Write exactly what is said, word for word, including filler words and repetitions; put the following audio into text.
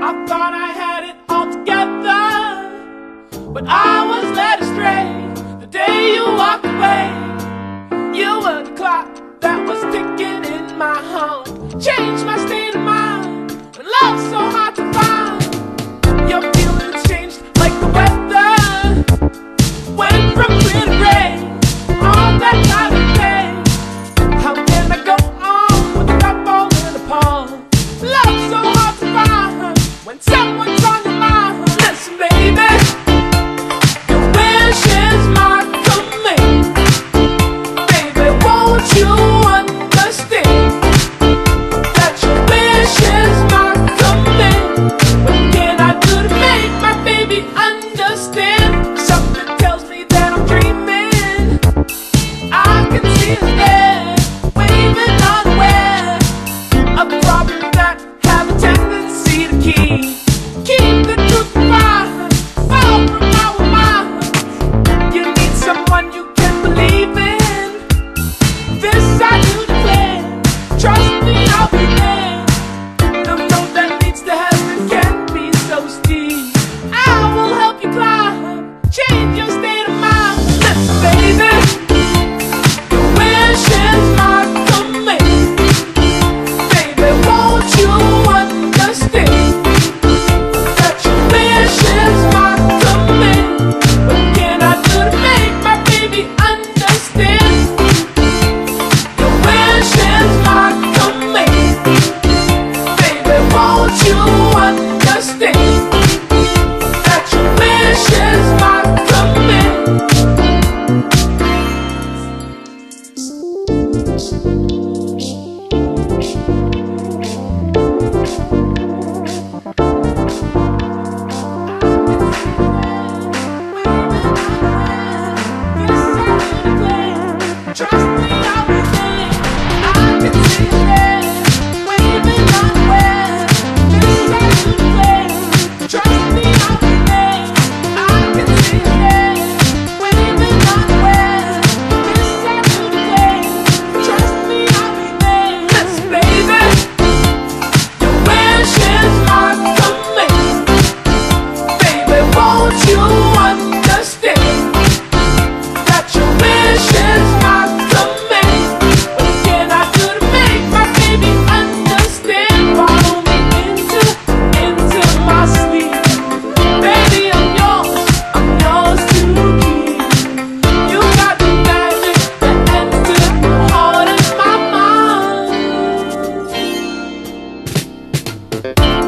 I thought I had it all together, but I was led astray the day you walked away. You were the clock that was ticking in my heart, changed my state of mind when love's so hard to find. Your feelings changed like the weather, went from clear to gray, all that time and day. How can I go on without falling apart? Love's so hard to find when someone's on your mind. Listen, baby, your wish is my command. Baby, won't you understand that your wish is my command? What can I do to make my baby understand? Something tells me that I'm dreaming. I can see us there, waving unaware of problems that have a tendency to keep keep the truth far, far from our minds. You need someone you can believe in. This I do declare. Trust me, I'll be there. The road that leads to heaven can be so steep. I will help you climb, change your state of mind. Listen, baby, your wish is my command. Baby, won't you understand that your wish is my command? What can I do to make my baby understand? Your wish is my command. Baby, won't you understand that your wish is my command? Trust me, I'll be there. I can see you there, waving unaware. This I do declare. Trust me, I'll be there. I can see you there, waving unaware. This I do declare. Trust me, I'll be there. Listen, baby, your wish is my command. Baby, won't you understand that your wish is my command? What can I do to make my baby understand? Follow me into, into my sleep. Baby, I'm yours, I'm yours to keep. You got the magic that entered the heart and my mind.